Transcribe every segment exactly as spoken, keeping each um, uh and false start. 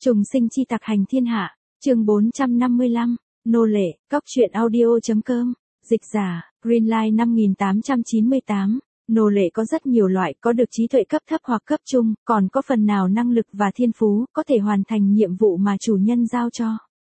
Trùng sinh chi tặc hành thiên hạ, chương bốn trăm năm mươi lăm, nô lệ, cóc truyện audio.com, dịch giả, Greenlight năm nghìn tám trăm chín mươi tám, nô lệ có rất nhiều loại, có được trí tuệ cấp thấp hoặc cấp trung, còn có phần nào năng lực và thiên phú, có thể hoàn thành nhiệm vụ mà chủ nhân giao cho.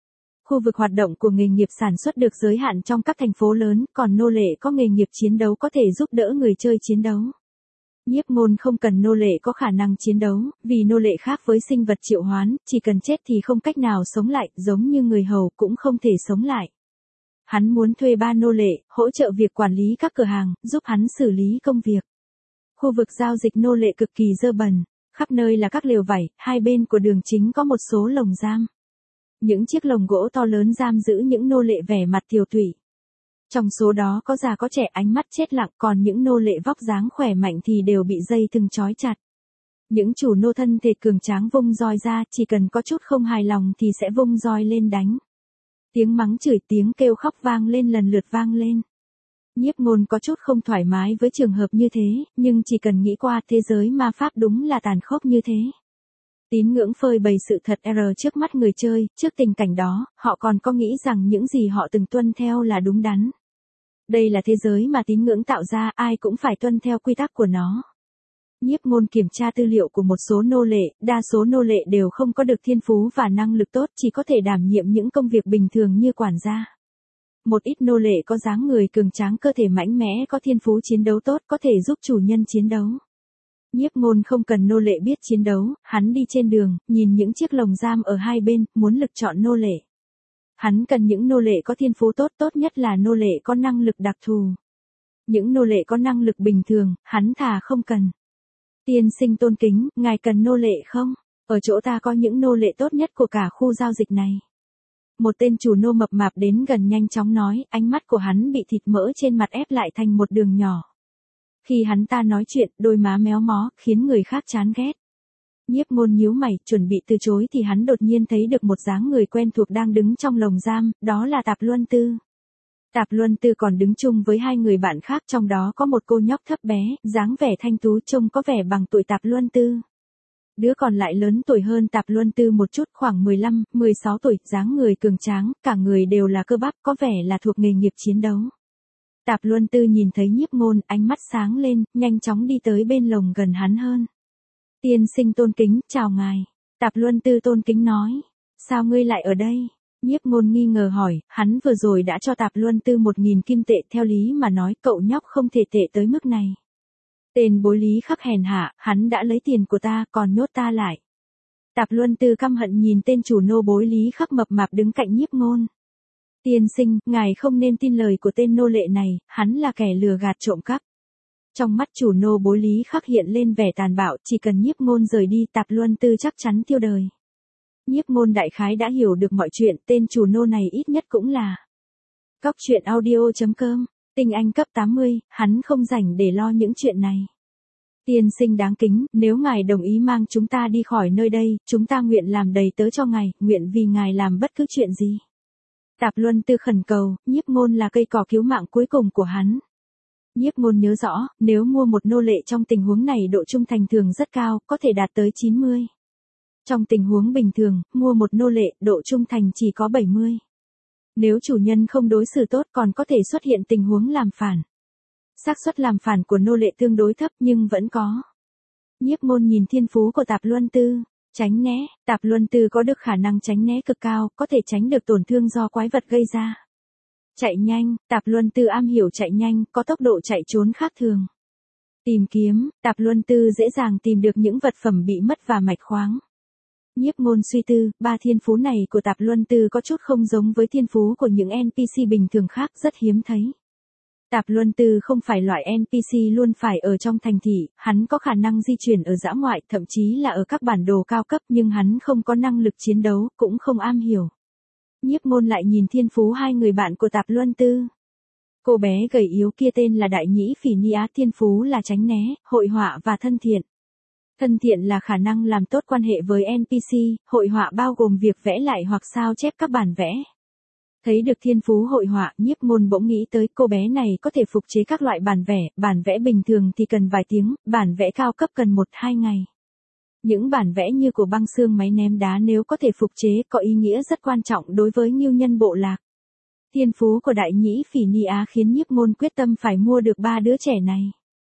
Khu vực hoạt động của nghề nghiệp sản xuất được giới hạn trong các thành phố lớn, còn nô lệ có nghề nghiệp chiến đấu có thể giúp đỡ người chơi chiến đấu. Nhiếp Ngôn không cần nô lệ có khả năng chiến đấu, vì nô lệ khác với sinh vật triệu hoán, chỉ cần chết thì không cách nào sống lại, giống như người hầu cũng không thể sống lại. Hắn muốn thuê ba nô lệ, hỗ trợ việc quản lý các cửa hàng, giúp hắn xử lý công việc. Khu vực giao dịch nô lệ cực kỳ dơ bẩn, khắp nơi là các lều vải, hai bên của đường chính có một số lồng giam. Những chiếc lồng gỗ to lớn giam giữ những nô lệ vẻ mặt tiều tụy. Trong số đó có già có trẻ, ánh mắt chết lặng, còn những nô lệ vóc dáng khỏe mạnh thì đều bị dây thừng trói chặt. Những chủ nô thân thể cường tráng vung roi ra, chỉ cần có chút không hài lòng thì sẽ vung roi lên đánh. Tiếng mắng chửi, tiếng kêu khóc vang lên lần lượt vang lên. Nhiếp Ngôn có chút không thoải mái với trường hợp như thế, nhưng chỉ cần nghĩ qua thế giới ma pháp đúng là tàn khốc như thế. Tín ngưỡng phơi bày sự thật R trước mắt người chơi, trước tình cảnh đó, họ còn có nghĩ rằng những gì họ từng tuân theo là đúng đắn. Đây là thế giới mà tín ngưỡng tạo ra, ai cũng phải tuân theo quy tắc của nó. Nhiếp Ngôn kiểm tra tư liệu của một số nô lệ, đa số nô lệ đều không có được thiên phú và năng lực tốt, chỉ có thể đảm nhiệm những công việc bình thường như quản gia. Một ít nô lệ có dáng người cường tráng, cơ thể mạnh mẽ, có thiên phú chiến đấu tốt, có thể giúp chủ nhân chiến đấu. Nhiếp Ngôn không cần nô lệ biết chiến đấu, hắn đi trên đường, nhìn những chiếc lồng giam ở hai bên, muốn lực chọn nô lệ. Hắn cần những nô lệ có thiên phú tốt, tốt nhất là nô lệ có năng lực đặc thù. Những nô lệ có năng lực bình thường, hắn thà không cần. Tiên sinh tôn kính, ngài cần nô lệ không? Ở chỗ ta có những nô lệ tốt nhất của cả khu giao dịch này. Một tên chủ nô mập mạp đến gần nhanh chóng nói, ánh mắt của hắn bị thịt mỡ trên mặt ép lại thành một đường nhỏ. Khi hắn ta nói chuyện, đôi má méo mó, khiến người khác chán ghét. Nhiếp Ngôn nhíu mày, chuẩn bị từ chối thì hắn đột nhiên thấy được một dáng người quen thuộc đang đứng trong lồng giam, đó là Tạp Luân Tư. Tạp Luân Tư còn đứng chung với hai người bạn khác, trong đó có một cô nhóc thấp bé, dáng vẻ thanh tú, trông có vẻ bằng tuổi Tạp Luân Tư. Đứa còn lại lớn tuổi hơn Tạp Luân Tư một chút, khoảng mười lăm, mười sáu tuổi, dáng người cường tráng, cả người đều là cơ bắp, có vẻ là thuộc nghề nghiệp chiến đấu. Tạp Luân Tư nhìn thấy Nhiếp Ngôn, ánh mắt sáng lên, nhanh chóng đi tới bên lồng gần hắn hơn. Tiên sinh tôn kính, chào ngài. Tạp Luân Tư tôn kính nói. Sao ngươi lại ở đây? Nhiếp Ngôn nghi ngờ hỏi, hắn vừa rồi đã cho Tạp Luân Tư một nghìn kim tệ, theo lý mà nói cậu nhóc không thể tệ tới mức này. Tên bối Lý Khắc hèn hạ, hắn đã lấy tiền của ta, còn nhốt ta lại. Tạp Luân Tư căm hận nhìn tên chủ nô bối Lý Khắc mập mạp đứng cạnh Nhiếp Ngôn. Tiên sinh, ngài không nên tin lời của tên nô lệ này, hắn là kẻ lừa gạt trộm cắp. Trong mắt chủ nô bối Lý Khắc hiện lên vẻ tàn bạo, chỉ cần Nhiếp Ngôn rời đi, Tạp Luân Tư chắc chắn tiêu đời. Nhiếp Ngôn đại khái đã hiểu được mọi chuyện, tên chủ nô này ít nhất cũng là cóc truyện audio.com, tinh anh cấp tám mươi, hắn không rảnh để lo những chuyện này. Tiên sinh đáng kính, nếu ngài đồng ý mang chúng ta đi khỏi nơi đây, chúng ta nguyện làm đầy tớ cho ngài, nguyện vì ngài làm bất cứ chuyện gì. Tạp Luân Tư khẩn cầu, Nhiếp Ngôn là cây cỏ cứu mạng cuối cùng của hắn. Nhiếp Ngôn nhớ rõ, nếu mua một nô lệ trong tình huống này độ trung thành thường rất cao, có thể đạt tới chín mươi. Trong tình huống bình thường, mua một nô lệ, độ trung thành chỉ có bảy mươi. Nếu chủ nhân không đối xử tốt còn có thể xuất hiện tình huống làm phản. Xác suất làm phản của nô lệ tương đối thấp nhưng vẫn có. Nhiếp Ngôn nhìn thiên phú của Tạp Luân Tư. Tránh né, Tạp Luân Tư có được khả năng tránh né cực cao, có thể tránh được tổn thương do quái vật gây ra. Chạy nhanh, Tạp Luân Tư am hiểu chạy nhanh, có tốc độ chạy trốn khác thường. Tìm kiếm, Tạp Luân Tư dễ dàng tìm được những vật phẩm bị mất và mạch khoáng. Nhiếp Ngôn suy tư, ba thiên phú này của Tạp Luân Tư có chút không giống với thiên phú của những en pê xê bình thường khác, rất hiếm thấy. Tạp Luân Tư không phải loại en pê xê luôn phải ở trong thành thị, hắn có khả năng di chuyển ở dã ngoại, thậm chí là ở các bản đồ cao cấp, nhưng hắn không có năng lực chiến đấu, cũng không am hiểu. Nhiếp Ngôn lại nhìn thiên phú hai người bạn của Tạp Luân Tư. Cô bé gầy yếu kia tên là Đại Nhĩ Phỉ Ni Á, thiên phú là tránh né, hội họa và thân thiện. Thân thiện là khả năng làm tốt quan hệ với en pê xê, hội họa bao gồm việc vẽ lại hoặc sao chép các bản vẽ. Thấy được thiên phú hội họa, Nhiếp Ngôn bỗng nghĩ tới cô bé này có thể phục chế các loại bản vẽ, bản vẽ bình thường thì cần vài tiếng, bản vẽ cao cấp cần một hai ngày. Những bản vẽ như của băng xương máy ném đá nếu có thể phục chế có ý nghĩa rất quan trọng đối với Ngưu Nhân Bộ Lạc. Thiên phú của Đại Nhĩ Phỉ Ni Á khiến Nhiếp Môn quyết tâm phải mua được ba đứa trẻ này.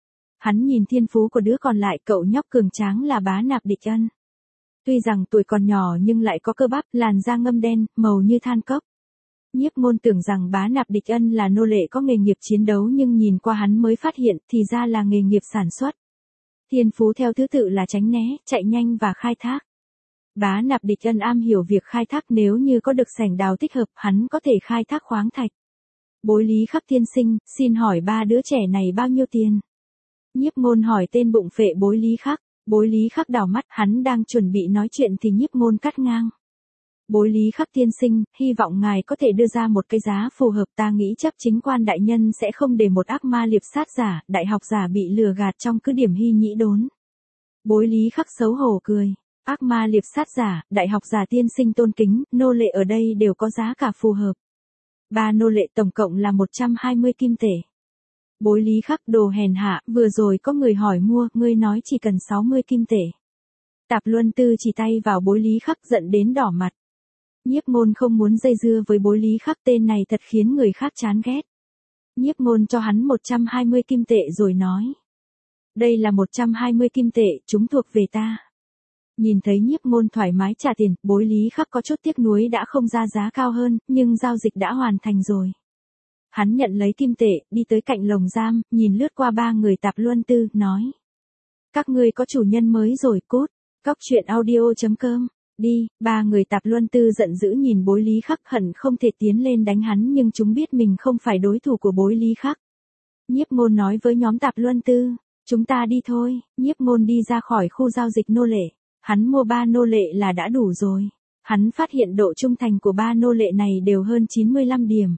Hắn nhìn thiên phú của đứa còn lại, cậu nhóc cường tráng là Bá Nạp Địch Ân. Tuy rằng tuổi còn nhỏ nhưng lại có cơ bắp, làn da ngâm đen, màu như than cốc. Nhiếp Môn tưởng rằng Bá Nạp Địch Ân là nô lệ có nghề nghiệp chiến đấu nhưng nhìn qua hắn mới phát hiện thì ra là nghề nghiệp sản xuất. Thiên phú theo thứ tự là tránh né, chạy nhanh và khai thác. Bá Nạp Địch Ân am hiểu việc khai thác, nếu như có được sảnh đào thích hợp hắn có thể khai thác khoáng thạch. Bối Lý Khắc tiên sinh, xin hỏi ba đứa trẻ này bao nhiêu tiền? Nhiếp Môn hỏi tên bụng phệ Bối Lý Khắc. Bối Lý Khắc đảo mắt, hắn đang chuẩn bị nói chuyện thì Nhiếp Môn cắt ngang. Bối Lý Khắc tiên sinh, hy vọng ngài có thể đưa ra một cái giá phù hợp, ta nghĩ chấp chính quan đại nhân sẽ không để một ác ma liệp sát giả, đại học giả bị lừa gạt trong cứ điểm hy nhĩ đốn. Bối Lý Khắc xấu hổ cười. Ác ma liệp sát giả, đại học giả tiên sinh tôn kính, nô lệ ở đây đều có giá cả phù hợp. Ba nô lệ tổng cộng là một trăm hai mươi kim tệ. Bối Lý Khắc, đồ hèn hạ, vừa rồi có người hỏi mua, ngươi nói chỉ cần sáu mươi kim tệ. Tạp Luân Tư chỉ tay vào Bối Lý Khắc giận đến đỏ mặt. Nhiếp Môn không muốn dây dưa với Bối Lý Khắc, tên này thật khiến người khác chán ghét. Nhiếp Môn cho hắn một trăm hai mươi kim tệ rồi nói. Đây là một trăm hai mươi kim tệ, chúng thuộc về ta. Nhìn thấy Nhiếp Môn thoải mái trả tiền, Bối Lý Khắc có chút tiếc nuối đã không ra giá cao hơn, nhưng giao dịch đã hoàn thành rồi. Hắn nhận lấy kim tệ, đi tới cạnh lồng giam, nhìn lướt qua ba người Tạp Luân Tư, nói. Các ngươi có chủ nhân mới rồi, cút. Cóc truyện audio chấm com. Đi, ba người Tạp Luân Tư giận dữ nhìn Bối Lý Khắc, hận không thể tiến lên đánh hắn nhưng chúng biết mình không phải đối thủ của Bối Lý Khắc. Nhiếp Môn nói với nhóm Tạp Luân Tư, chúng ta đi thôi. Nhiếp Môn đi ra khỏi khu giao dịch nô lệ. Hắn mua ba nô lệ là đã đủ rồi. Hắn phát hiện độ trung thành của ba nô lệ này đều hơn chín mươi lăm điểm.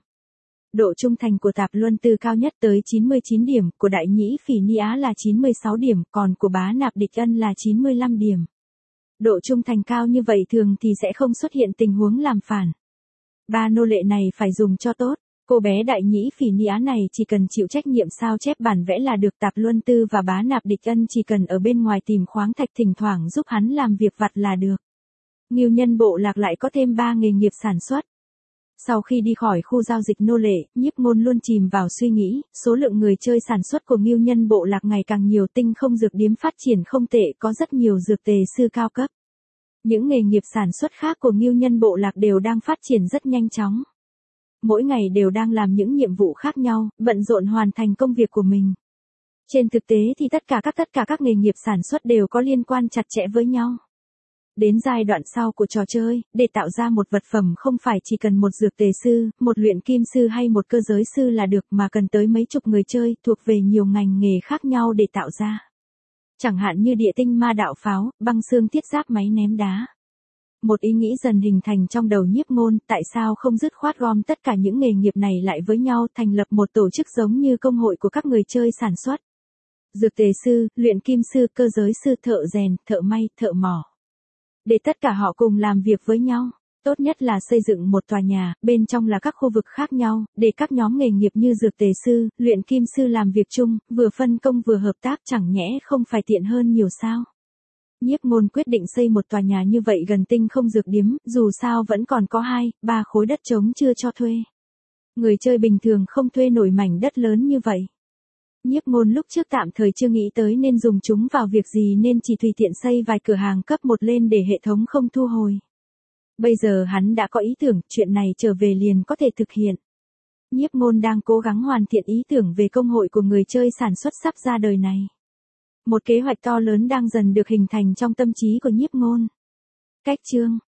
Độ trung thành của Tạp Luân Tư cao nhất tới chín mươi chín điểm, của Đại Nhĩ Phỉ Ni Á là chín mươi sáu điểm, còn của Bá Nạp Địch Ân là chín mươi lăm điểm. Độ trung thành cao như vậy thường thì sẽ không xuất hiện tình huống làm phản. Ba nô lệ này phải dùng cho tốt. Cô bé Đại Nhĩ Phỉ Ni Á này chỉ cần chịu trách nhiệm sao chép bản vẽ là được. Tạp Luân Tư và Bá Nạp Địch Ân chỉ cần ở bên ngoài tìm khoáng thạch, thỉnh thoảng giúp hắn làm việc vặt là được. Ngưu Nhân Bộ Lạc lại có thêm ba nghề nghiệp sản xuất. Sau khi đi khỏi khu giao dịch nô lệ, Nhiếp Môn luôn chìm vào suy nghĩ, số lượng người chơi sản xuất của Ngưu Nhân Bộ Lạc ngày càng nhiều, tinh không dược điếm phát triển không tệ, có rất nhiều dược tề sư cao cấp. Những nghề nghiệp sản xuất khác của Ngưu Nhân Bộ Lạc đều đang phát triển rất nhanh chóng. Mỗi ngày đều đang làm những nhiệm vụ khác nhau, bận rộn hoàn thành công việc của mình. Trên thực tế thì tất cả các tất cả các nghề nghiệp sản xuất đều có liên quan chặt chẽ với nhau. Đến giai đoạn sau của trò chơi, để tạo ra một vật phẩm không phải chỉ cần một dược tề sư, một luyện kim sư hay một cơ giới sư là được mà cần tới mấy chục người chơi thuộc về nhiều ngành nghề khác nhau để tạo ra. Chẳng hạn như địa tinh ma đạo pháo, băng xương thiết giáp máy ném đá. Một ý nghĩ dần hình thành trong đầu Nhiếp Môn, tại sao không dứt khoát gom tất cả những nghề nghiệp này lại với nhau, thành lập một tổ chức giống như công hội của các người chơi sản xuất. Dược tề sư, luyện kim sư, cơ giới sư, thợ rèn, thợ may, thợ mỏ. Để tất cả họ cùng làm việc với nhau. Tốt nhất là xây dựng một tòa nhà, bên trong là các khu vực khác nhau, để các nhóm nghề nghiệp như dược tề sư, luyện kim sư làm việc chung, vừa phân công vừa hợp tác, chẳng nhẽ không phải tiện hơn nhiều sao. Nhiếp Môn quyết định xây một tòa nhà như vậy gần tinh không dược điếm, dù sao vẫn còn có hai, ba khối đất trống chưa cho thuê. Người chơi bình thường không thuê nổi mảnh đất lớn như vậy. Nhiếp Môn lúc trước tạm thời chưa nghĩ tới nên dùng chúng vào việc gì nên chỉ tùy tiện xây vài cửa hàng cấp một lên để hệ thống không thu hồi. Bây giờ hắn đã có ý tưởng, chuyện này trở về liền có thể thực hiện. Nhiếp Môn đang cố gắng hoàn thiện ý tưởng về công hội của người chơi sản xuất sắp ra đời này. Một kế hoạch to lớn đang dần được hình thành trong tâm trí của Nhiếp Môn. Cách chương